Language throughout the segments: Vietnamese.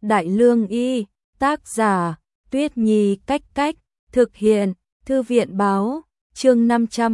Đại Lương Y, tác giả, Tuyết Nhi Cách, thực hiện, Thư viện Báo, chương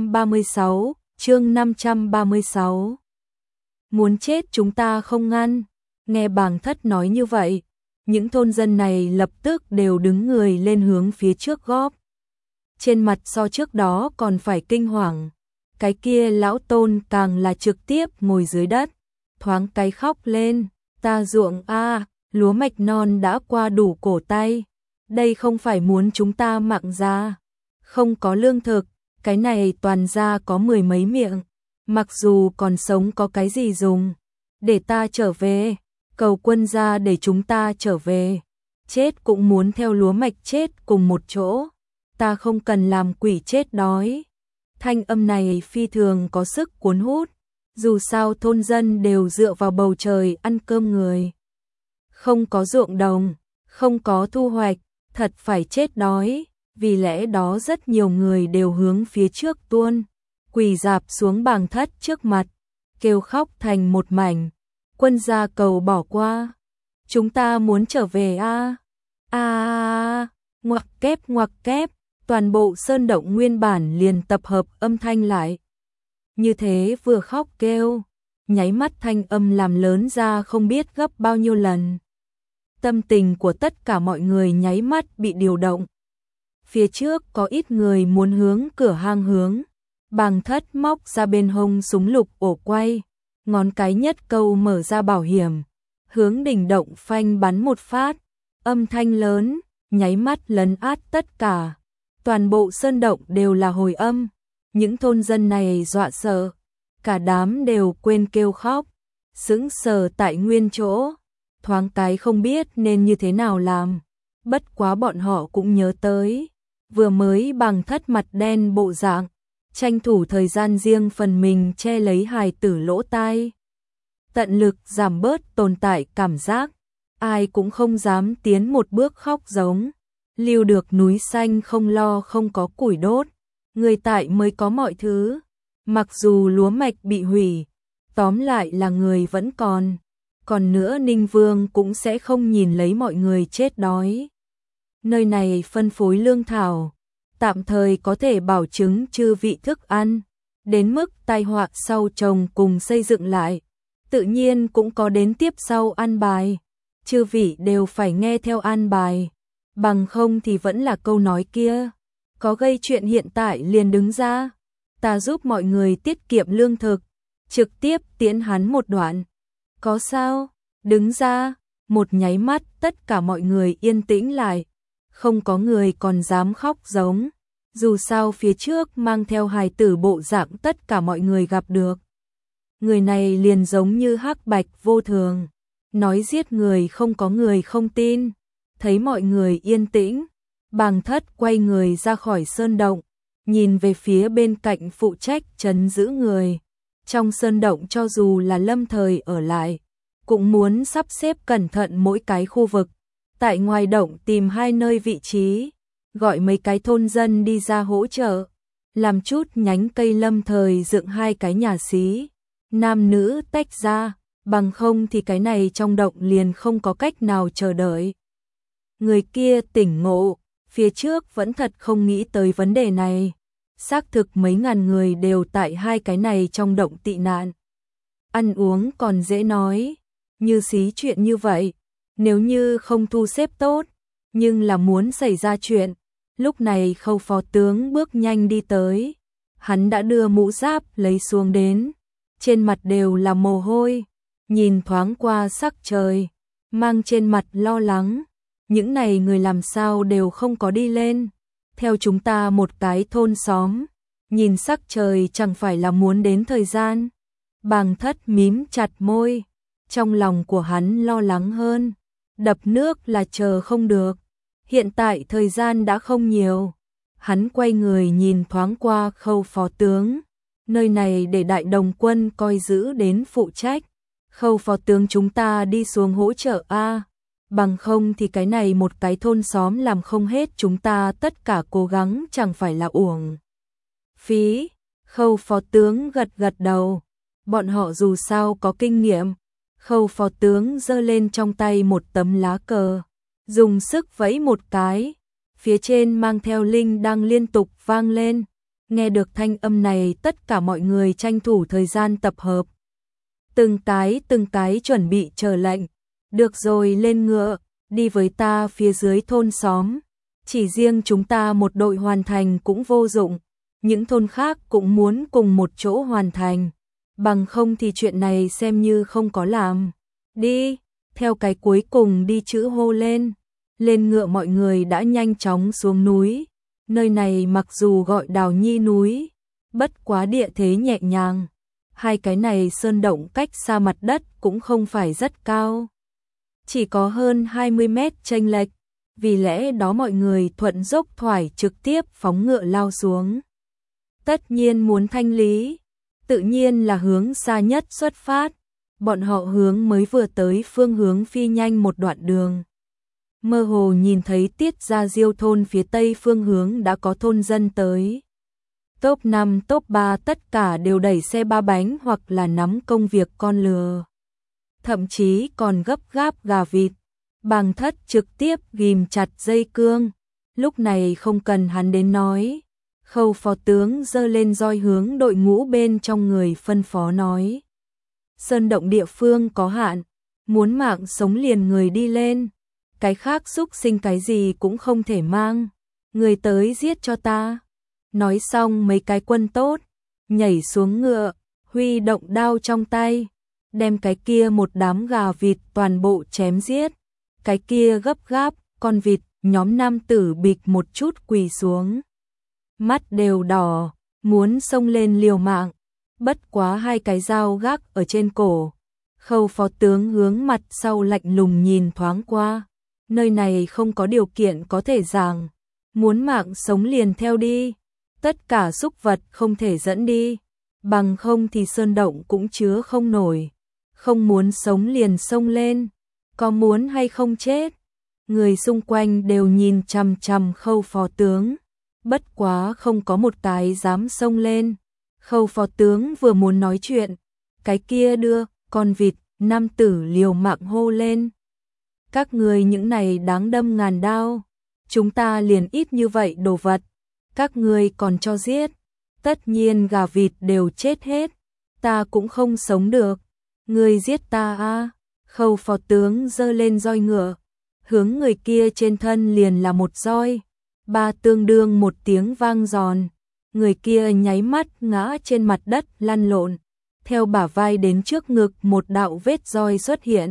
536. Muốn chết chúng ta không ngăn. Nghe Bàng Thất nói như vậy, những thôn dân này lập tức đều đứng người lên hướng phía trước góp. Trên mặt so trước đó còn phải kinh hoàng. Cái kia lão Tôn càng là trực tiếp ngồi dưới đất, thoáng cái khóc lên, ta ruộng a, lúa mạch non đã qua đủ cổ tay, đây không phải muốn chúng ta mặng ra, không có lương thực, cái này toàn ra có 10 mấy miệng, mặc dù còn sống có cái gì dùng, để ta trở về, cầu quân ra để chúng ta trở về, chết cũng muốn theo lúa mạch chết cùng một chỗ, ta không cần làm quỷ chết đói. Thanh âm này phi thường có sức cuốn hút, dù sao thôn dân đều dựa vào bầu trời ăn cơm người. Không có ruộng đồng, không có thu hoạch, thật phải chết đói, vì lẽ đó rất nhiều người đều hướng phía trước tuôn, quỳ rạp xuống Bàng Thất trước mặt, kêu khóc thành một mảnh, quân gia cầu bỏ qua, chúng ta muốn trở về ngoặc kép. Toàn bộ sơn động nguyên bản liền tập hợp âm thanh lại. Như thế vừa khóc kêu, nháy mắt thanh âm làm lớn ra không biết gấp bao nhiêu lần. Tâm tình của tất cả mọi người nháy mắt bị điều động. Phía trước có ít người muốn hướng cửa hang hướng. Bàng Thất móc ra bên hông súng lục ổ quay, ngón cái nhất câu mở ra bảo hiểm, hướng đỉnh động phanh bắn một phát, âm thanh lớn, nháy mắt lấn át tất cả. Toàn bộ sơn động đều là hồi âm, những thôn dân này dọa sợ, cả đám đều quên kêu khóc, sững sờ tại nguyên chỗ, thoáng cái không biết nên như thế nào làm, bất quá bọn họ cũng nhớ tới, vừa mới Bàng Thất mặt đen bộ dạng, tranh thủ thời gian riêng phần mình che lấy hài tử lỗ tai, tận lực giảm bớt tồn tại cảm giác, ai cũng không dám tiến một bước khóc giống. Lưu được núi xanh không lo không có củi đốt, người tại mới có mọi thứ, mặc dù lúa mạch bị hủy, tóm lại là người vẫn còn nữa Ninh Vương cũng sẽ không nhìn lấy mọi người chết đói. Nơi này phân phối lương thảo, tạm thời có thể bảo chứng chư vị thức ăn, đến mức tai họa sau trồng cùng xây dựng lại, tự nhiên cũng có đến tiếp sau an bài, chư vị đều phải nghe theo an bài. Bằng không thì vẫn là câu nói kia, có gây chuyện hiện tại liền đứng ra, ta giúp mọi người tiết kiệm lương thực, trực tiếp tiễn hắn một đoạn. Có sao? Đứng ra, một nháy mắt tất cả mọi người yên tĩnh lại, không có người còn dám khóc giống, dù sao phía trước mang theo hài tử bộ dạng tất cả mọi người gặp được. Người này liền giống như hắc bạch vô thường, nói giết người không có người không tin. Thấy mọi người yên tĩnh, Bàng Thất quay người ra khỏi sơn động, nhìn về phía bên cạnh phụ trách trấn giữ người. Trong sơn động cho dù là lâm thời ở lại, cũng muốn sắp xếp cẩn thận mỗi cái khu vực. Tại ngoài động tìm 2 nơi vị trí, gọi mấy cái thôn dân đi ra hỗ trợ, làm chút nhánh cây lâm thời dựng 2 cái nhà xí, nam nữ tách ra, bằng không thì cái này trong động liền không có cách nào chờ đợi. Người kia tỉnh ngộ, phía trước vẫn thật không nghĩ tới vấn đề này. Xác thực mấy ngàn người đều tại 2 cái này trong động tị nạn. Ăn uống còn dễ nói, như xí chuyện như vậy, nếu như không thu xếp tốt, nhưng là muốn xảy ra chuyện. Lúc này Khâu phó tướng bước nhanh đi tới, hắn đã đưa mũ giáp lấy xuống đến, trên mặt đều là mồ hôi, nhìn thoáng qua sắc trời, mang trên mặt lo lắng. Những này người làm sao đều không có đi lên, theo chúng ta một cái thôn xóm, nhìn sắc trời chẳng phải là muốn đến thời gian. Bàng Thất mím chặt môi, trong lòng của hắn lo lắng hơn, đập nước là chờ không được, hiện tại thời gian đã không nhiều. Hắn quay người nhìn thoáng qua Khâu phó tướng, nơi này để đại đồng quân coi giữ đến phụ trách, Khâu phó tướng chúng ta đi xuống hỗ trợ bằng không thì cái này một cái thôn xóm làm không hết, chúng ta tất cả cố gắng chẳng phải là uổng phí. Khâu phó tướng gật gật đầu, bọn họ dù sao có kinh nghiệm, Khâu phó tướng giơ lên trong tay một tấm lá cờ, dùng sức vẫy một cái, phía trên mang theo linh đang liên tục vang lên. Nghe được thanh âm này, tất cả mọi người tranh thủ thời gian tập hợp. Từng cái chuẩn bị chờ lệnh. Được rồi, lên ngựa, đi với ta phía dưới thôn xóm. Chỉ riêng chúng ta một đội hoàn thành cũng vô dụng, những thôn khác cũng muốn cùng một chỗ hoàn thành. Bằng không thì chuyện này xem như không có làm. Đi, theo cái cuối cùng đi chữ hô lên. Lên ngựa mọi người đã nhanh chóng xuống núi. Nơi này mặc dù gọi Đào Nhi núi, bất quá địa thế nhẹ nhàng. Hai cái này sơn động cách xa mặt đất cũng không phải rất cao, chỉ có hơn 20 mét chênh lệch, vì lẽ đó mọi người thuận dốc thoải trực tiếp phóng ngựa lao xuống. Tất nhiên muốn thanh lý, tự nhiên là hướng xa nhất xuất phát, bọn họ hướng mới vừa tới phương hướng phi nhanh một đoạn đường. Mơ hồ nhìn thấy Tiết Gia Diêu thôn phía tây phương hướng đã có thôn dân tới. Top 5, top 3 tất cả đều đẩy xe ba bánh hoặc là nắm công việc con lừa. Thậm chí còn gấp gáp gà vịt. Bàng Thất trực tiếp ghim chặt dây cương. Lúc này không cần hắn đến nói. Khâu phó tướng giơ lên roi hướng đội ngũ bên trong người phân phó nói. Sơn động địa phương có hạn, muốn mạng sống liền người đi lên. Cái khác xúc sinh cái gì cũng không thể mang. Người tới giết cho ta. Nói xong mấy cái quân tốt, nhảy xuống ngựa, huy động đao trong tay, đem cái kia một đám gà vịt toàn bộ chém giết. Cái kia gấp gáp, con vịt, nhóm nam tử bịch một chút quỳ xuống. Mắt đều đỏ, muốn xông lên liều mạng, bất quá hai cái dao gác ở trên cổ. Khâu phó tướng hướng mặt sau lạnh lùng nhìn thoáng qua, nơi này không có điều kiện có thể giảng, muốn mạng sống liền theo đi. Tất cả súc vật không thể dẫn đi, bằng không thì sơn động cũng chứa không nổi. Không muốn sống liền xông lên, có muốn hay không chết. Người xung quanh đều nhìn chằm chằm Khâu phó tướng, bất quá không có một cái dám xông lên. Khâu phó tướng vừa muốn nói chuyện, cái kia đưa con vịt, nam tử liều mạng hô lên. Các người những này đáng đâm ngàn đao, chúng ta liền ít như vậy đồ vật, các người còn cho giết, tất nhiên gà vịt đều chết hết, ta cũng không sống được, người giết ta a. Khâu phó tướng giơ lên roi ngựa, hướng người kia trên thân liền là một roi, ba tương đương một tiếng vang giòn, người kia nháy mắt ngã trên mặt đất lăn lộn, theo bả vai đến trước ngực một đạo vết roi xuất hiện,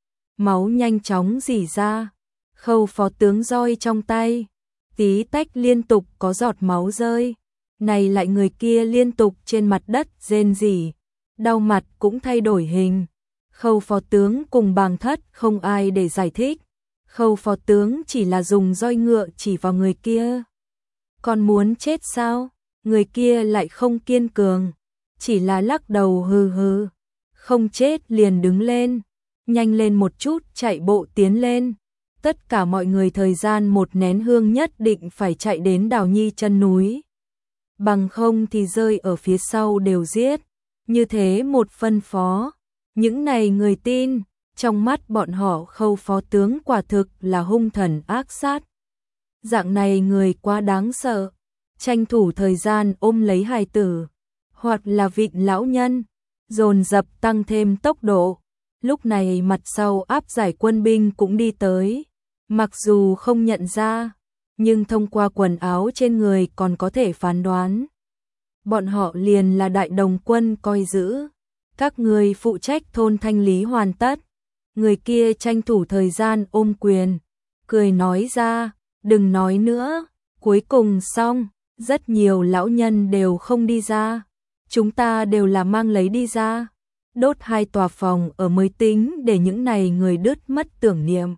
máu nhanh chóng rỉ ra. Khâu phó tướng roi trong tay, tí tách liên tục có giọt máu rơi, này lại người kia liên tục trên mặt đất rên rỉ, đau mặt cũng thay đổi hình. Khâu phó tướng cùng Bàng Thất không ai để giải thích, Khâu phó tướng chỉ là dùng roi ngựa chỉ vào người kia. Còn muốn chết sao? Người kia lại không kiên cường, chỉ là lắc đầu hừ hừ, không chết liền đứng lên, nhanh lên một chút chạy bộ tiến lên. Tất cả mọi người thời gian một nén hương nhất định phải chạy đến Đào Nhi chân núi. Bằng không thì rơi ở phía sau đều giết. Như thế một phân phó, những này người tin, trong mắt bọn họ Khâu phó tướng quả thực là hung thần ác sát. Dạng này người quá đáng sợ, tranh thủ thời gian ôm lấy hài tử, hoặc là vịn lão nhân, dồn dập tăng thêm tốc độ. Lúc này mặt sau áp giải quân binh cũng đi tới. Mặc dù không nhận ra, nhưng thông qua quần áo trên người còn có thể phán đoán. Bọn họ liền là đại đồng quân coi giữ. Các người phụ trách thôn thanh lý hoàn tất. Người kia tranh thủ thời gian ôm quyền, cười nói ra, đừng nói nữa, cuối cùng xong, rất nhiều lão nhân đều không đi ra. Chúng ta đều là mang lấy đi ra. Đốt 2 tòa phòng ở mới tính để những này người đứt mất tưởng niệm.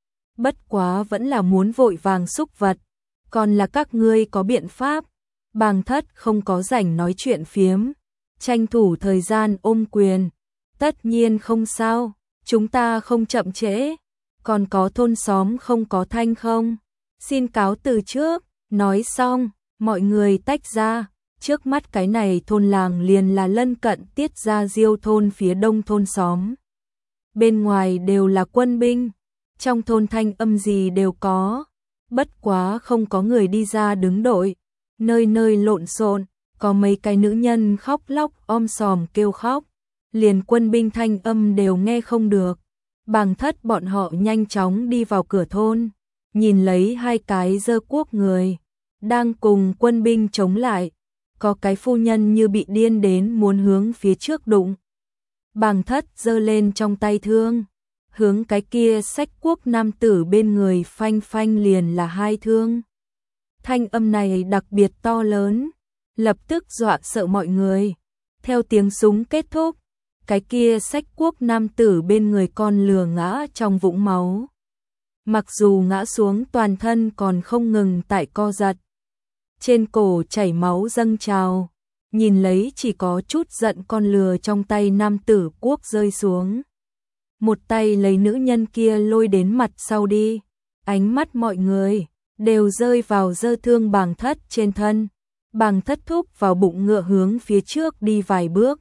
Bất quá vẫn là muốn vội vàng xúc vật, còn là các ngươi có biện pháp. Bàng Thất không có rảnh nói chuyện phiếm, tranh thủ thời gian ôm quyền. Tất nhiên không sao, chúng ta không chậm trễ, còn có thôn xóm không có thanh không? Xin cáo từ trước, nói xong, mọi người tách ra, trước mắt cái này thôn làng liền là lân cận Tiết Gia Diêu thôn phía đông thôn xóm. bên ngoài đều là quân binh, trong thôn thanh âm gì đều có, bất quá không có người đi ra đứng đội, nơi nơi lộn xộn, có mấy cái nữ nhân khóc lóc om sòm kêu khóc, liền quân binh thanh âm đều nghe không được. Bàng Thất bọn họ nhanh chóng đi vào cửa thôn, nhìn lấy hai cái giơ cuốc người đang cùng quân binh chống lại, có cái phu nhân như bị điên đến muốn hướng phía trước đụng. Bàng Thất giơ lên trong tay thương, hướng cái kia xách cuốc nam tử bên người phanh phanh liền là hai thương. Thanh âm này đặc biệt to lớn, lập tức dọa sợ mọi người. Theo tiếng súng kết thúc, cái kia xách cuốc nam tử bên người con lừa ngã trong vũng máu. Mặc dù ngã xuống toàn thân còn không ngừng tại co giật, trên cổ chảy máu dâng trào, nhìn lấy chỉ có chút giận con lừa trong tay nam tử cuốc rơi xuống. Một tay lấy nữ nhân kia lôi đến mặt sau đi, ánh mắt mọi người đều rơi vào dơ thương Bàng Thất trên thân. Bàng Thất thúc vào bụng ngựa hướng phía trước đi vài bước.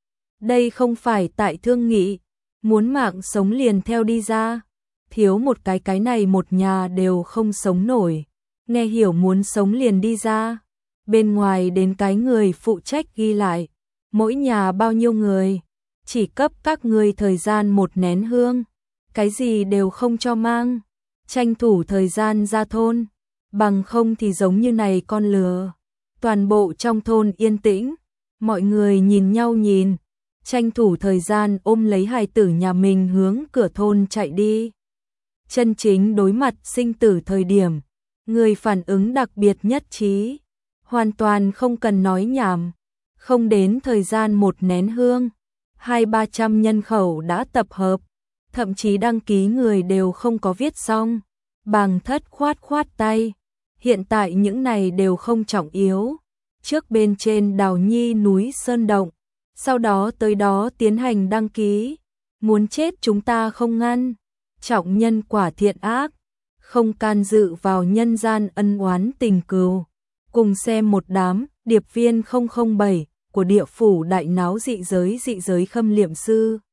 Đây không phải tại thương nghị, muốn mạng sống liền theo đi ra, thiếu một cái này một nhà đều không sống nổi, nghe hiểu muốn sống liền đi ra. Bên ngoài đến cái người phụ trách ghi lại, mỗi nhà bao nhiêu người, chỉ cấp các người thời gian một nén hương, cái gì đều không cho mang, tranh thủ thời gian ra thôn, bằng không thì giống như này con lừa. Toàn bộ trong thôn yên tĩnh, mọi người nhìn nhau nhìn, tranh thủ thời gian ôm lấy hài tử nhà mình hướng cửa thôn chạy đi. Chân chính đối mặt sinh tử thời điểm, người phản ứng đặc biệt nhất trí, hoàn toàn không cần nói nhảm, không đến thời gian một nén hương, 200-300 nhân khẩu đã tập hợp, thậm chí đăng ký người đều không có viết xong. Bàng Thất khoát khoát tay, hiện tại những này đều không trọng yếu, trước bên trên Đào Nhi núi Sơn Động, sau đó tới đó tiến hành đăng ký, muốn chết chúng ta không ngăn, trọng nhân quả thiện ác, không can dự vào nhân gian ân oán tình cừu. Cùng xem một đám điệp viên 007 của địa phủ đại náo dị giới khâm liệm sư.